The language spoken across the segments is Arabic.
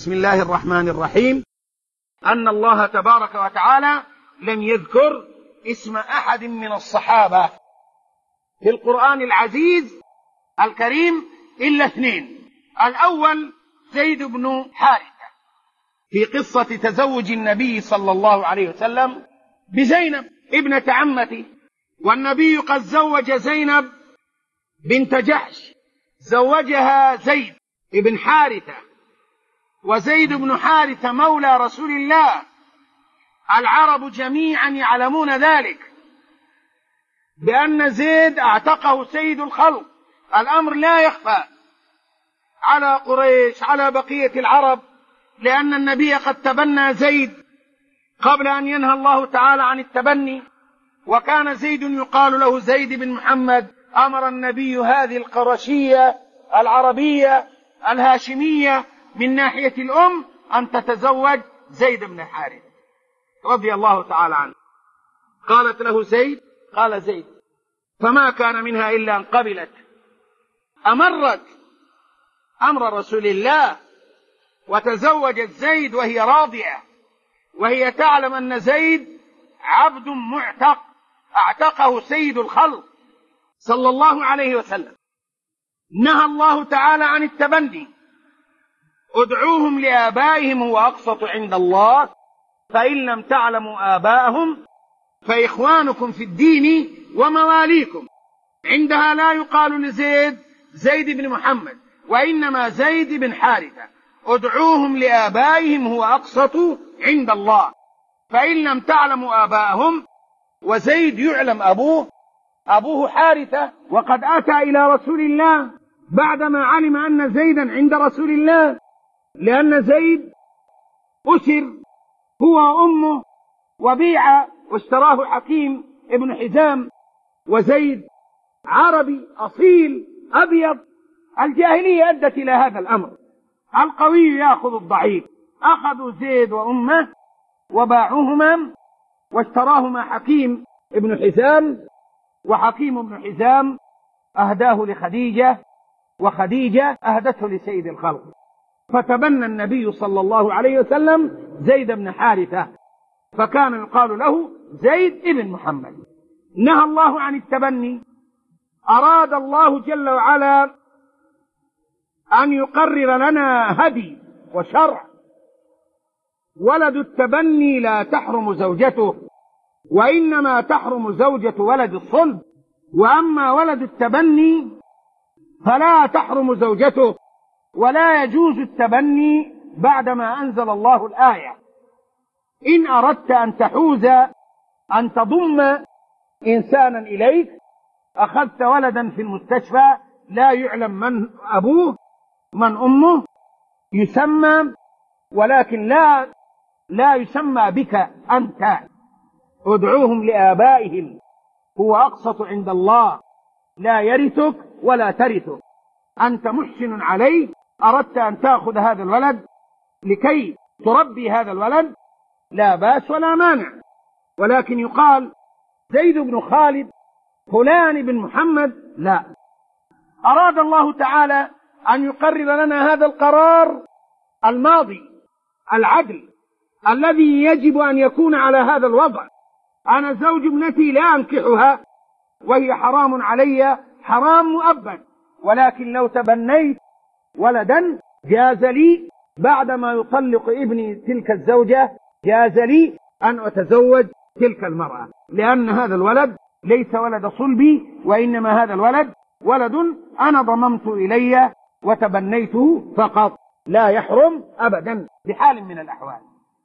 بسم الله الرحمن الرحيم. أن الله تبارك وتعالى لم يذكر اسم أحد من الصحابة في القرآن العزيز الكريم إلا اثنين. الأول زيد بن حارثة في قصة تزوج النبي صلى الله عليه وسلم بزينب ابنة عمته، والنبي قد زوج زينب بنت جحش، زوجها زيد بن حارثة، وزيد بن حارثة مولى رسول الله. العرب جميعا يعلمون ذلك بأن زيد اعتقه سيد الخلق. الأمر لا يخفى على قريش على بقية العرب، لأن النبي قد تبنى زيد قبل أن ينهى الله تعالى عن التبني، وكان زيد يقال له زيد بن محمد. أمر النبي هذه القرشية العربية الهاشمية من ناحية الأم أن تتزوج زيد بن حارث رضي الله تعالى عنه. قالت له زيد، قال زيد، فما كان منها إلا أن قبلت. أمرت أمر رسول الله وتزوجت زيد وهي راضية، وهي تعلم أن زيد عبد معتق اعتقه سيد الخلق صلى الله عليه وسلم. نهى الله تعالى عن التبني: ادعوهم لآبائهم هو أقسط عند الله فإن لم تعلموا آباءهم فإخوانكم في الدين ومواليكم. عندها لا يقال لزيد زيد بن محمد، وإنما زيد بن حارثة. ادعوهم لآبائهم هو أقسط عند الله فإن لم تعلموا آباءهم. وزيد يعلم أبوه حارثة، وقد أتى إلى رسول الله بعدما علم أن زيدا عند رسول الله، لأن زيد أسر هو وأمه وبيع واشتراه حكيم ابن حزام. وزيد عربي أصيل أبيض. الجاهلية أدت إلى هذا الأمر: القوي يأخذ الضعيف. أخذوا زيد وأمه وباعوهما واشتراهما حكيم ابن حزام، وحكيم ابن حزام أهداه لخديجة، وخديجة أهدته لسيد الخلق. فتبنى النبي صلى الله عليه وسلم زيد بن حارثة، فكان يقال له زيد بن محمد. نهى الله عن التبني. أراد الله جل وعلا أن يقرر لنا هدي وشرع. ولد التبني لا تحرم زوجته، وإنما تحرم زوجة ولد الصلب. وأما ولد التبني فلا تحرم زوجته، ولا يجوز التبني بعدما أنزل الله الآية: إن أردت أن تحوز أن تضم إنسانا إليك أخذت ولدا في المستشفى لا يعلم من أبوه من أمه، يسمى، ولكن لا يسمى بك أنت. ادعوهم لآبائهم هو أقسط عند الله لا يرثك ولا ترثك. أنت محسن عليه، أردت أن تأخذ هذا الولد لكي تربي هذا الولد، لا بأس ولا مانع. ولكن يقال زيد بن خالد فلان بن محمد، لا. أراد الله تعالى أن يقرر لنا هذا القرار الماضي العدل الذي يجب أن يكون على هذا الوضع. أنا زوج ابنتي لا أنكحها وهي حرام علي حرام مؤبد، ولكن لو تبنيت ولدا جاز لي بعدما يطلق ابني تلك الزوجة، جاز لي أن أتزوج تلك المرأة، لأن هذا الولد ليس ولد صلبي، وإنما هذا الولد ولد أنا ضممت إلي وتبنيته فقط، لا يحرم أبدا بحال من الأحوال.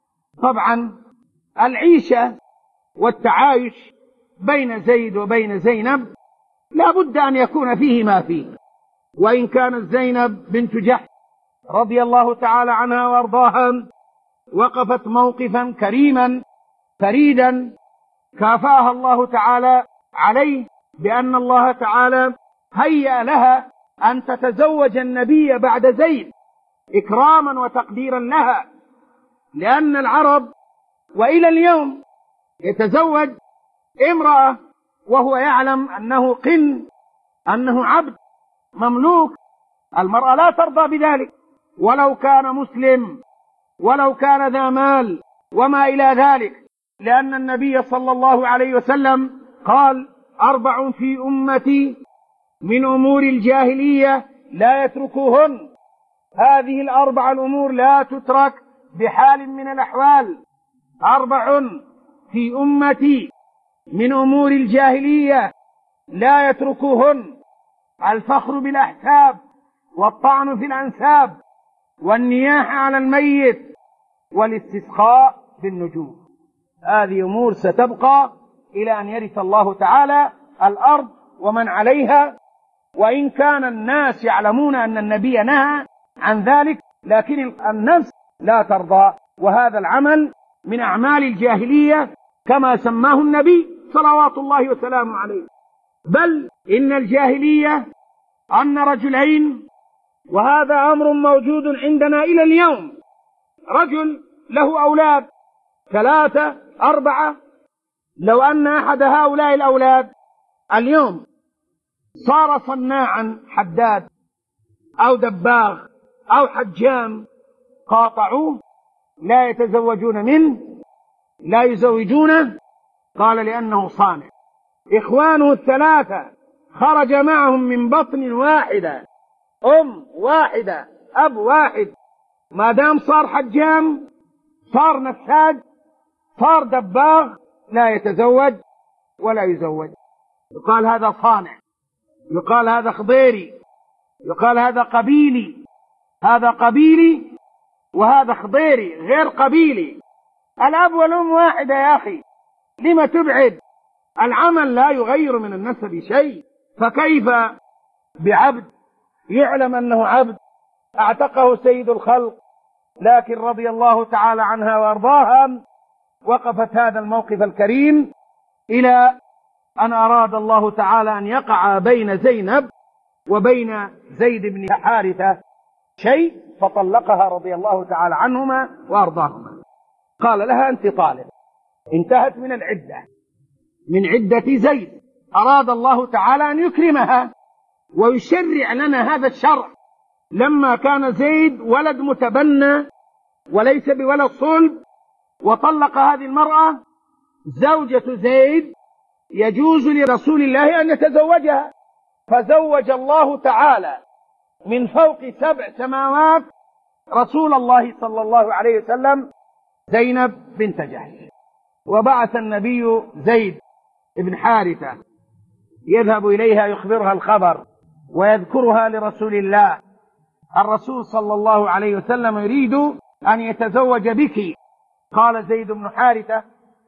طبعا العيشة والتعايش بين زيد وبين زينب لا بد أن يكون فيه ما فيه. وإن كانت زينب بنت جحش رضي الله تعالى عنها وارضاها وقفت موقفا كريما فريدا كافاها الله تعالى عليه، بأن الله تعالى هيأ لها أن تتزوج النبي بعد زيد إكراما وتقديرا لها. لأن العرب وإلى اليوم يتزوج امرأة وهو يعلم أنه قن، أنه عبد مملوك. المرأة لا ترضى بذلك ولو كان مسلم، ولو كان ذا مال وما إلى ذلك، لأن النبي صلى الله عليه وسلم قال: 4 في أمتي من أمور الجاهلية لا يتركوهن. هذه ال4 الأمور لا تترك بحال من الأحوال. 4 في أمتي من أمور الجاهلية لا يتركوهن: الفخر بالأحساب، والطعن في الأنساب، والنياحة على الميت، والاستسقاء بالنجوم. هذه أمور ستبقى إلى أن يرث الله تعالى الأرض ومن عليها، وإن كان الناس يعلمون أن النبي نهى عن ذلك، لكن النفس لا ترضى، وهذا العمل من أعمال الجاهلية كما سماه النبي صلوات الله وسلامه عليه. بل إن الجاهلية أن رجلين، وهذا أمر موجود عندنا إلى اليوم، رجل له أولاد 3 4، لو أن أحد هؤلاء الأولاد اليوم صار صناعا حداد أو دباغ أو حجام، قاطعوه، لا يتزوجون منه، لا يزوجونه. قال: لأنه صانع. إخوانه 3 خرج معهم من بطن واحدة، أم واحدة، أب واحد، ما دام صار حجام، صار نساج، صار دباغ، لا يتزوج ولا يزوج. يقال هذا صانع، يقال هذا خضيري، يقال هذا قبيلي. هذا قبيلي وهذا خضيري، غير قبيلي. الأب والأم واحدة يا أخي، لما تبعد؟ العمل لا يغير من النسب شيء، فكيف بعبد يعلم أنه عبد اعتقه سيد الخلق؟ لكن رضي الله تعالى عنها وأرضاها وقفت هذا الموقف الكريم إلى أن أراد الله تعالى أن يقع بين زينب وبين زيد بن حارثة شيء، فطلقها رضي الله تعالى عنهما وأرضاهما. قال لها: أنت طالق. انتهت من العدة، من عدة زيد. أراد الله تعالى أن يكرمها ويشرع لنا هذا الشرع. لما كان زيد ولد متبنى وليس بولد صلب، وطلق هذه المرأة، زوجة زيد يجوز لرسول الله أن يتزوجها، فزوج الله تعالى من فوق 7 سماوات رسول الله صلى الله عليه وسلم زينب بنت جحش. وبعث النبي زيد بن حارثة يذهب إليها يخبرها الخبر ويذكرها لرسول الله. الرسول صلى الله عليه وسلم يريد أن يتزوج بك. قال زيد بن حارثة: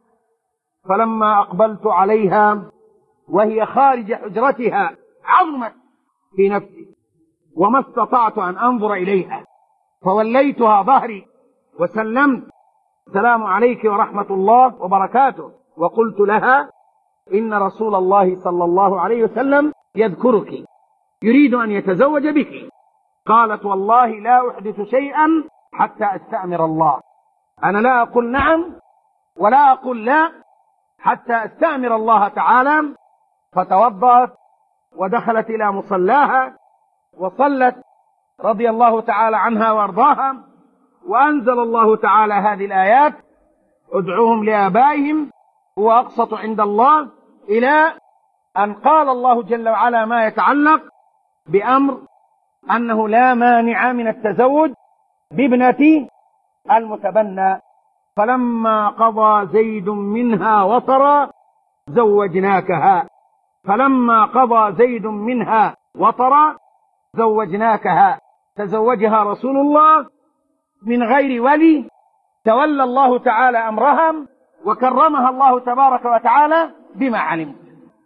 فلما أقبلت عليها وهي خارج حجرتها عظمت في نفسي، وما استطعت أن أنظر إليها، فوليتها ظهري وسلمت: السلام عليك ورحمة الله وبركاته. وقلت لها: إن رسول الله صلى الله عليه وسلم يذكرك، يريد أن يتزوج بك. قالت: والله لا أحدث شيئا حتى أستأمر الله. أنا لا أقول نعم ولا أقول لا حتى أستأمر الله تعالى. فتوضأت ودخلت إلى مصلاها وصلت رضي الله تعالى عنها وارضاها. وأنزل الله تعالى هذه الآيات: ادعوهم لآبائهم هو أقسط عند الله، إلى أن قال الله جل وعلا ما يتعلق بأمر أنه لا مانع من التزوج بابنة المتبنى. فلما قضى زيد منها وطرا زوجناكها. فلما قضى زيد منها وطرا زوجناكها. تزوجها رسول الله من غير ولي، تولى الله تعالى أمرها وكرمها الله تبارك وتعالى بما علمت،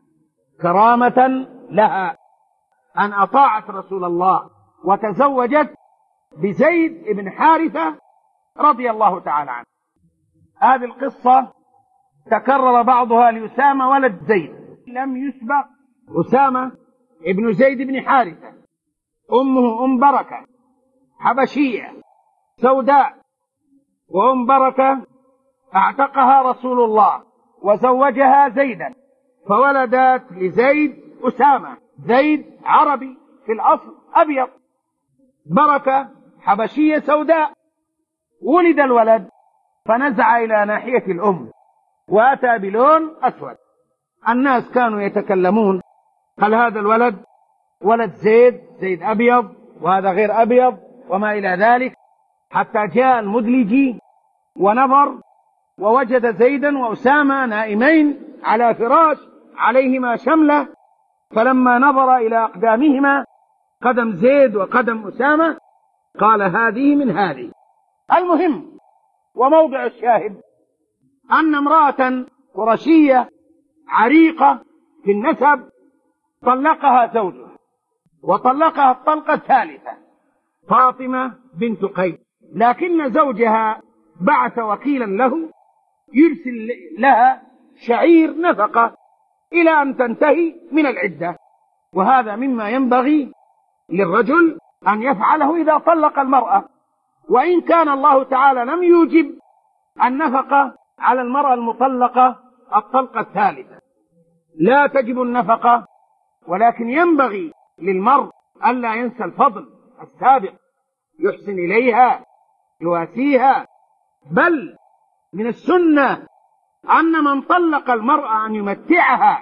كرامة لها أن أطاعت رسول الله وتزوجت بزيد بن حارثة رضي الله تعالى عنه. هذه القصة تكرر بعضها لأسامة ولد زيد. لم يسبق أسامة ابن زيد بن حارثة. أمه أم بركة حبشية سوداء، وأم بركة اعتقها رسول الله وزوجها زيدا، فولدت لزيد أسامة. زيد عربي في الأصل أبيض، بركة حبشية سوداء. ولد الولد فنزع إلى ناحية الأم وأتى بلون أسود. الناس كانوا يتكلمون هل هذا الولد ولد زيد أبيض وهذا غير أبيض وما إلى ذلك، حتى جاء المدلجي ونظر ووجد زيدا وأسامة نائمين على فراش عليهما شملة، فلما نظر إلى أقدامهما قدم زيد وقدم أسامة قال هذه من هذه. المهم وموضع الشاهد أن امرأة قرشية عريقة في النسب طلقها زوجها، وطلقها الطلقة الثالثة، فاطمة بنت قيس، لكن زوجها بعث وكيلا له يرسل لها شعير نفقة إلى أن تنتهي من العدة، وهذا مما ينبغي للرجل أن يفعله إذا طلق المرأة، وإن كان الله تعالى لم يوجب النفقة على المرأة المطلقة الطلقة الثالثة، لا تجب النفقة، ولكن ينبغي للمرء ألا ينسى الفضل السابق، يحسن إليها يواسيها، بل من السنة أن من طلق المرأة أن يمتعها،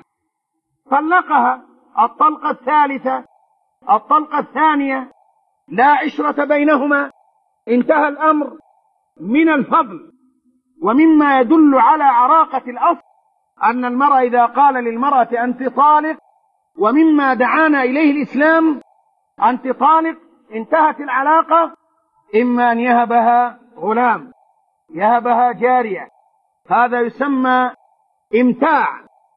طلقها الطلقة الثالثة الطلقة الثانية لا عشرة بينهما، انتهى الأمر. من الفضل ومما يدل على عراقة الأصل أن المرأة إذا قال للمرأة أنت طالق، ومما دعانا إليه الإسلام أنت طالق، انتهت العلاقة، إما أن يهبها غلام، يهبها جارية، هذا يسمى امتاع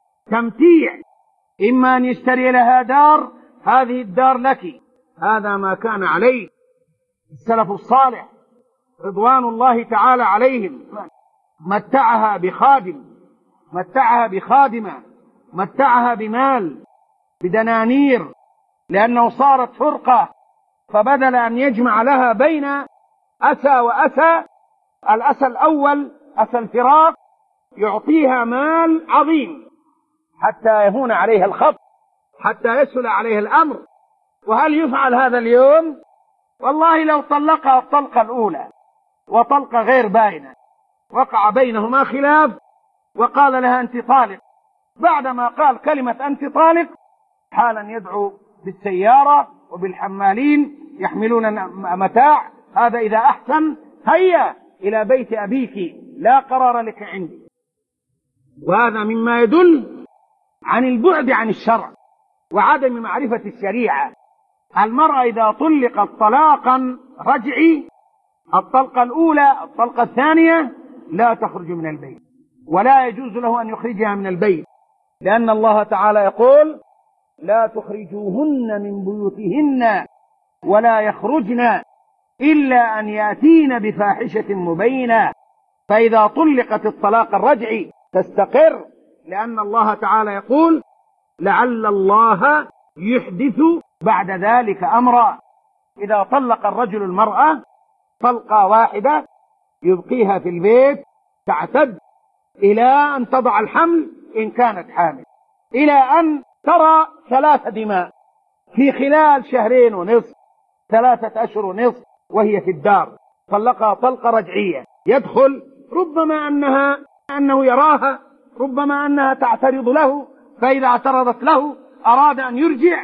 تمتيع، إما أن يشتري لها دار، هذه الدار لك، هذا ما كان عليه السلف الصالح رضوان الله تعالى عليهم، متعها بخادم، متعها بخادمة، متعها بمال، بدنانير، لأنه صارت فرقة، فبدل أن يجمع لها بين أسى وأسى، الأسى الأول أسى الفراق، يعطيها مال عظيم حتى يهون عليها الخط، حتى يسهل عليها الأمر. وهل يفعل هذا اليوم؟ والله لو طلقها الطلقة الأولى وطلقة غير باينة، وقع بينهما خلاف وقال لها أنت طالق، بعدما قال كلمة أنت طالق حالا يدعو بالسيارة وبالحمالين يحملون متاع، هذا إذا أحسن، هيا إلى بيت أبيك لا قرار لك عندي. وهذا مما يدل عن البعد عن الشرع وعدم معرفة الشريعة. المرأة إذا طلقت طلاقا رجعي، الطلقة الأولى الطلقة الثانية، لا تخرج من البيت، ولا يجوز له أن يخرجها من البيت، لأن الله تعالى يقول لا تخرجوهن من بيوتهن ولا يخرجن إلا أن يأتين بفاحشة مبينة. فإذا طلقت الطلاق الرجعي تستقر، لأن الله تعالى يقول لعل الله يحدث بعد ذلك أمرا. إذا طلق الرجل المرأة طلقة واحدة يبقيها في البيت تعتد إلى أن تضع الحمل إن كانت حامل، إلى أن ترى 3 دماء في خلال 2 ونصف 3 أشهر ونصف وهي في الدار، طلقها طلقة رجعية، يدخل ربما أنه يراها، ربما أنها تعترض له، فإذا اعترضت له أراد أن يرجع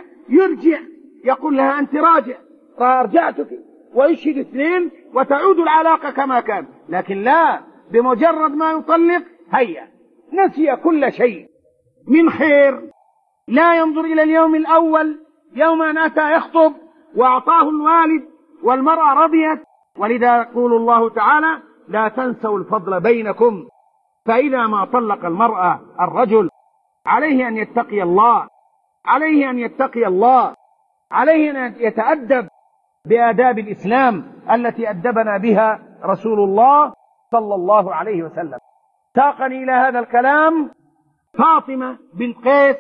يقول لها أنت راجع، رجعتك، ويشهد 2 وتعود العلاقة كما كان. لكن لا، بمجرد ما يطلق هيا نسي كل شيء من خير، لا ينظر إلى اليوم الأول يوم أن أتى يخطب وأعطاه الوالد والمرأة رضيت. ولذا يقول الله تعالى لا تنسوا الفضل بينكم. فإذا ما طلق المرأة الرجل عليه أن يتقي الله، عليه أن يتقي الله، عليه أن يتأدب بآداب الإسلام التي أدبنا بها رسول الله صلى الله عليه وسلم. ساقني إلى هذا الكلام فاطمة بنت قيس،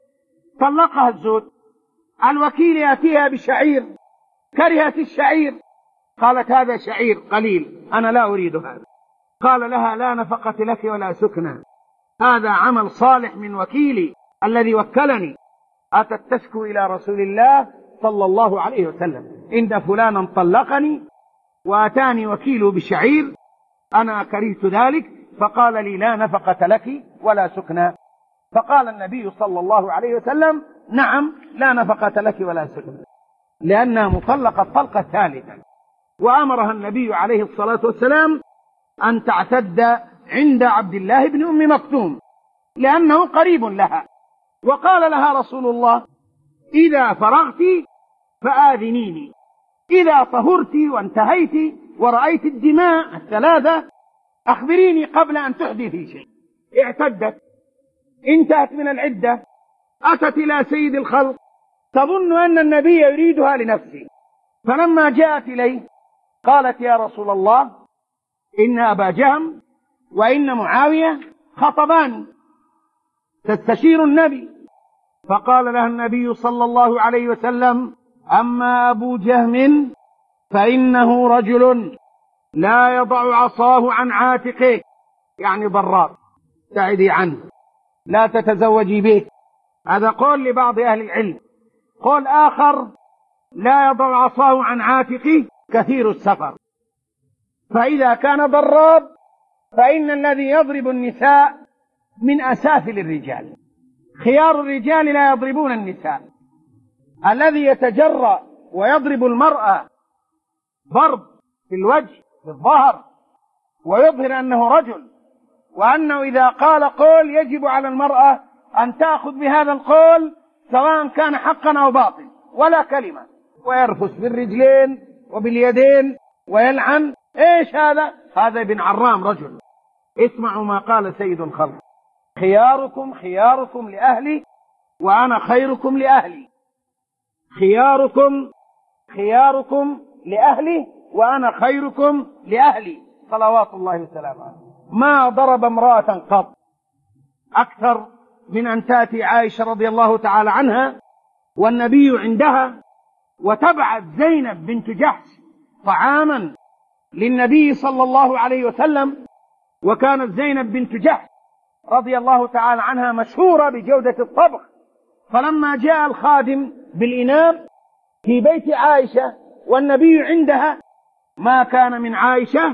طلقها الزوج، الوكيل يأتيها بشعير، كرهت الشعير، قالت هذا شعير قليل أنا لا أريد هذا، قال لها لا نفقة لك ولا سكنى، هذا عمل صالح من وكيلي الذي وكلني، أتت تشكو إلى رسول الله صلى الله عليه وسلم إن فلانا طلقني وأتاني وكيله بالشعير، أنا كرهت ذلك، فقال لي لا نفقة لك ولا سكنى. فقال النبي صلى الله عليه وسلم نعم لا نفقة لك ولا سكنى، لأنها مطلقة الطلقة الثالثة. وأمرها النبي عليه الصلاة والسلام أن تعتد عند عبد الله بن أم مكتوم لأنه قريب لها. وقال لها رسول الله إذا فرغت فآذنيني، إذا طهرت وانتهيت ورأيت الدماء الثلاثة أخبريني قبل أن تحدثي شيء. اعتدت، انتهت من العدة، أتت إلى سيد الخلق تظن أن النبي يريدها لنفسه، فلما جاءت إليه قالت يا رسول الله إن أبا جهم وإن معاوية خطبان تستشير النبي. فقال لها النبي صلى الله عليه وسلم أما أبو جهم فإنه رجل لا يضع عصاه عن عاتقه، يعني ضرار، ابتعدي عنه لا تتزوجي به. هذا قول لبعض أهل العلم. قول آخر لا يضع عصاه عن عاتقه كثير السفر، فإذا كان ضراب فإن الذي يضرب النساء من أسافل الرجال، خيار الرجال لا يضربون النساء. الذي يتجرأ ويضرب المرأة ضرب في الوجه في الظهر ويظهر أنه رجل، وأنه إذا قال قول يجب على المرأة أن تأخذ بهذا القول سواء كان حقا أو باطل ولا كلمة، ويرفس بالرجلين وباليدين ويلعن. إيش هذا؟ هذا ابن عرام رجل. اسمعوا ما قال سيد الخلق خياركم خياركم لأهلي وأنا خيركم لأهلي، خياركم خياركم لأهلي وأنا خيركم لأهلي، صلوات الله وسلامه. ما ضرب امرأة قط أكثر من أن تأتي عائشة رضي الله تعالى عنها والنبي عندها وتبعث زينب بنت جحش طعاما للنبي صلى الله عليه وسلم. وكانت زينب بنت جحش رضي الله تعالى عنها مشهورة بجودة الطبخ، فلما جاء الخادم بالإناء في بيت عائشة والنبي عندها ما كان من عائشة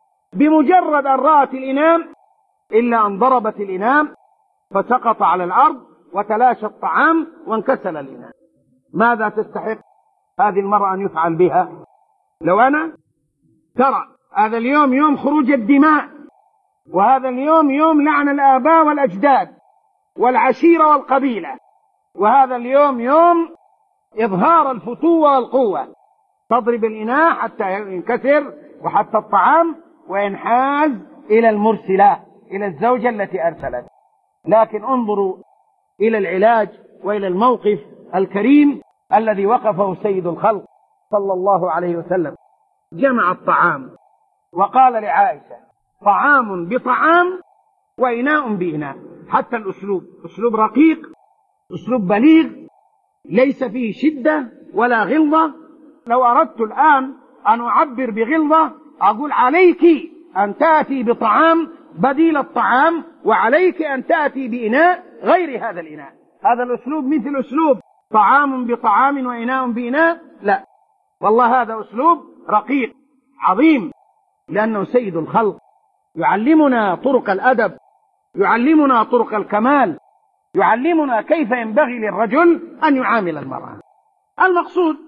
بمجرد أن رأت الإناء إلا أن ضربت الإناء فسقط على الأرض وتلاشى الطعام وانكسل الإناء. ماذا تستحق هذه المرأة أن يفعل بها؟ لو أنا ترى هذا اليوم يوم خروج الدماء، وهذا اليوم يوم لعن الآباء والأجداد والعشيرة والقبيلة، وهذا اليوم يوم إظهار الفتوة والقوة، تضرب الإناء حتى ينكسر وحتى الطعام وينحاز إلى المرسلة، إلى الزوجة التي أرسلت. لكن انظروا إلى العلاج وإلى الموقف الكريم الذي وقفه سيد الخلق صلى الله عليه وسلم. جمع الطعام وقال لعائشة طعام بطعام وإناء بإناء. حتى الأسلوب أسلوب رقيق، أسلوب بليغ، ليس فيه شدة ولا غلظة. لو أردت الآن أن أعبر بغلظة أقول عليك أن تأتي بطعام بديل الطعام، وعليك أن تأتي بإناء غير هذا الإناء. هذا الأسلوب مثل أسلوب طعام بطعام وإناء بإناء، لا والله هذا أسلوب رقيق عظيم، لأنه سيد الخلق يعلمنا طرق الأدب، يعلمنا طرق الكمال، يعلمنا كيف ينبغي للرجل أن يعامل المرأة. المقصود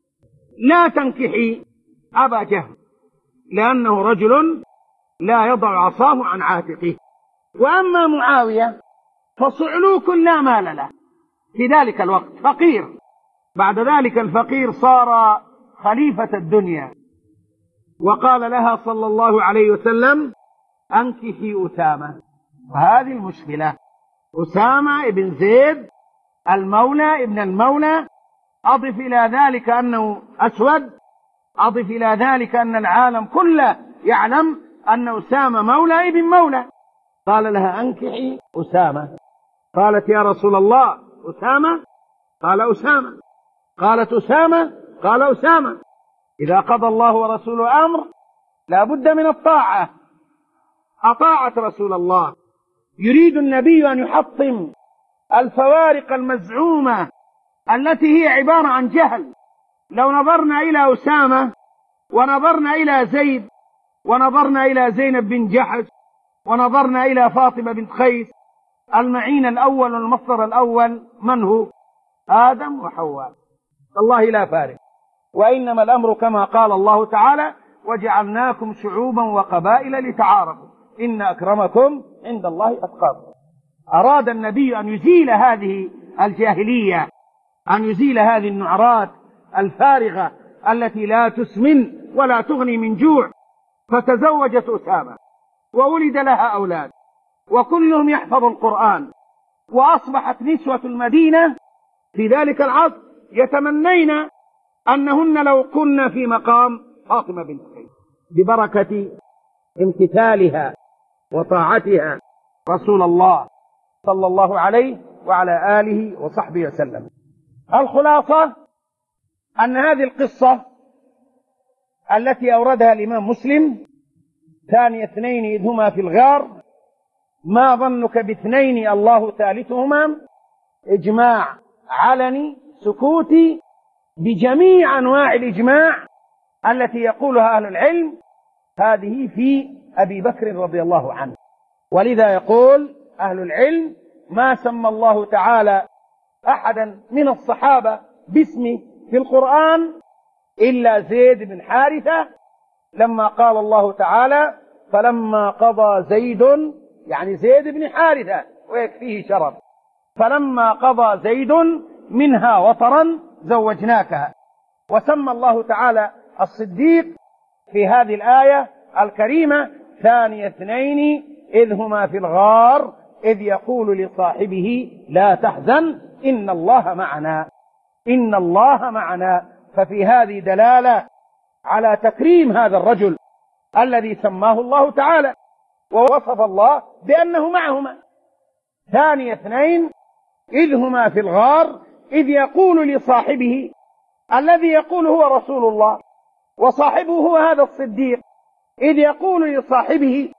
لا تنكحي أبا جهم لأنه رجل لا يضع عصاه عن عاتقه. وأما معاوية فصعلوك لا مال له في ذلك الوقت، فقير، بعد ذلك الفقير صار خليفة الدنيا. وقال لها صلى الله عليه وسلم أنكحي أسامة. وهذه المشكلة، أسامة ابن زيد المولى ابن المولى، أضف إلى ذلك أنه أسود، أضف إلى ذلك أن العالم كله يعلم أن أسامة مولى ابن مولى. قال لها أنكحي أسامة. قالت يا رسول الله أسامة؟ قال أسامة. قالت أسامة؟ قال أسامة. إذا قضى الله ورسوله أمر لا بد من الطاعة. أطاعت رسول الله. يريد النبي أن يحطم الفوارق المزعومة التي هي عبارة عن جهل. لو نظرنا إلى أسامة ونظرنا إلى زيد، ونظرنا إلى زينب بن جحش، ونظرنا إلى فاطمة بنت قيس، المعين الأول والمصدر الأول من هو؟ آدم وحواء. الله لا فارق. وإنما الأمر كما قال الله تعالى: وجعلناكم شعوبا وقبائل لتعارفوا إن أكرمكم عند الله أتقاكم. أراد النبي أن يزيل هذه الجاهلية، أن يزيل هذه النعرات الفارغة التي لا تسمن ولا تغني من جوع. فتزوجت أسامة وولد لها أولاد وكلهم يحفظ القرآن، وأصبحت نسوة المدينة في ذلك العصر يتمنين أنهن لو كن في مقام فاطمة بنت قيس ببركة امتثالها وطاعتها رسول الله صلى الله عليه وعلى آله وصحبه وسلم. الخلاصة أن هذه القصة التي أوردها الإمام مسلم: ثاني اثنين إذ هما في الغار ما ظنك باثنين الله ثالثهما، إجماع علني سكوتي بجميع أنواع الإجماع التي يقولها أهل العلم، هذه في أبي بكر رضي الله عنه. ولذا يقول أهل العلم: ما سمى الله تعالى أحدا من الصحابة باسمه في القرآن إلا زيد بن حارثة، لما قال الله تعالى: فلما قضى زيد، يعني زيد بن حارثة ويكفيه شرف، فلما قضى زيد منها وطرا زوجناكها. وسمى الله تعالى الصديق في هذه الآية الكريمة: ثاني اثنين إذ هما في الغار إذ يقول لصاحبه لا تحزن إن الله معنا، إن الله معنا. ففي هذه دلالة على تكريم هذا الرجل الذي سماه الله تعالى ووصف الله بأنه معهما. ثاني اثنين إذ هما في الغار إذ يقول لصاحبه، الذي يقول هو رسول الله وصاحبه هو هذا الصديق، إذ يقول لصاحبه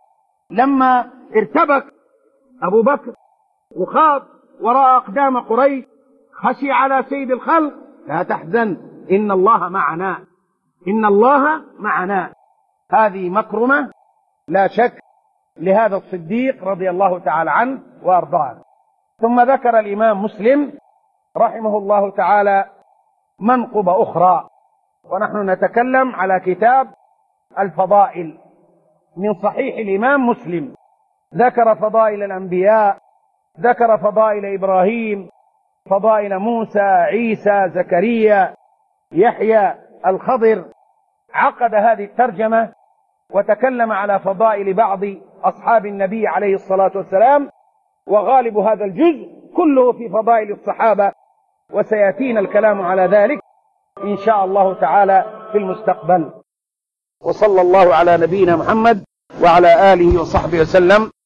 لما ارتبك أبو بكر وخاف ورأى أقدام قريش خشي على سيد الخلق: لا تحزن إن الله معنا، إن الله معنا. هذه مكرمة لا شك لهذا الصديق رضي الله تعالى عنه وأرضاه. ثم ذكر الإمام مسلم رحمه الله تعالى منقب أخرى، ونحن نتكلم على كتاب الفضائل من صحيح الإمام مسلم. ذكر فضائل الأنبياء، ذكر فضائل إبراهيم، فضائل موسى، عيسى، زكريا، يحيى، الخضر. عقد هذه الترجمة وتكلم على فضائل بعض أصحاب النبي عليه الصلاة والسلام، وغالب هذا الجزء كله في فضائل الصحابة، وسيأتينا الكلام على ذلك إن شاء الله تعالى في المستقبل. وصلى الله على نبينا محمد وعلى آله وصحبه وسلم.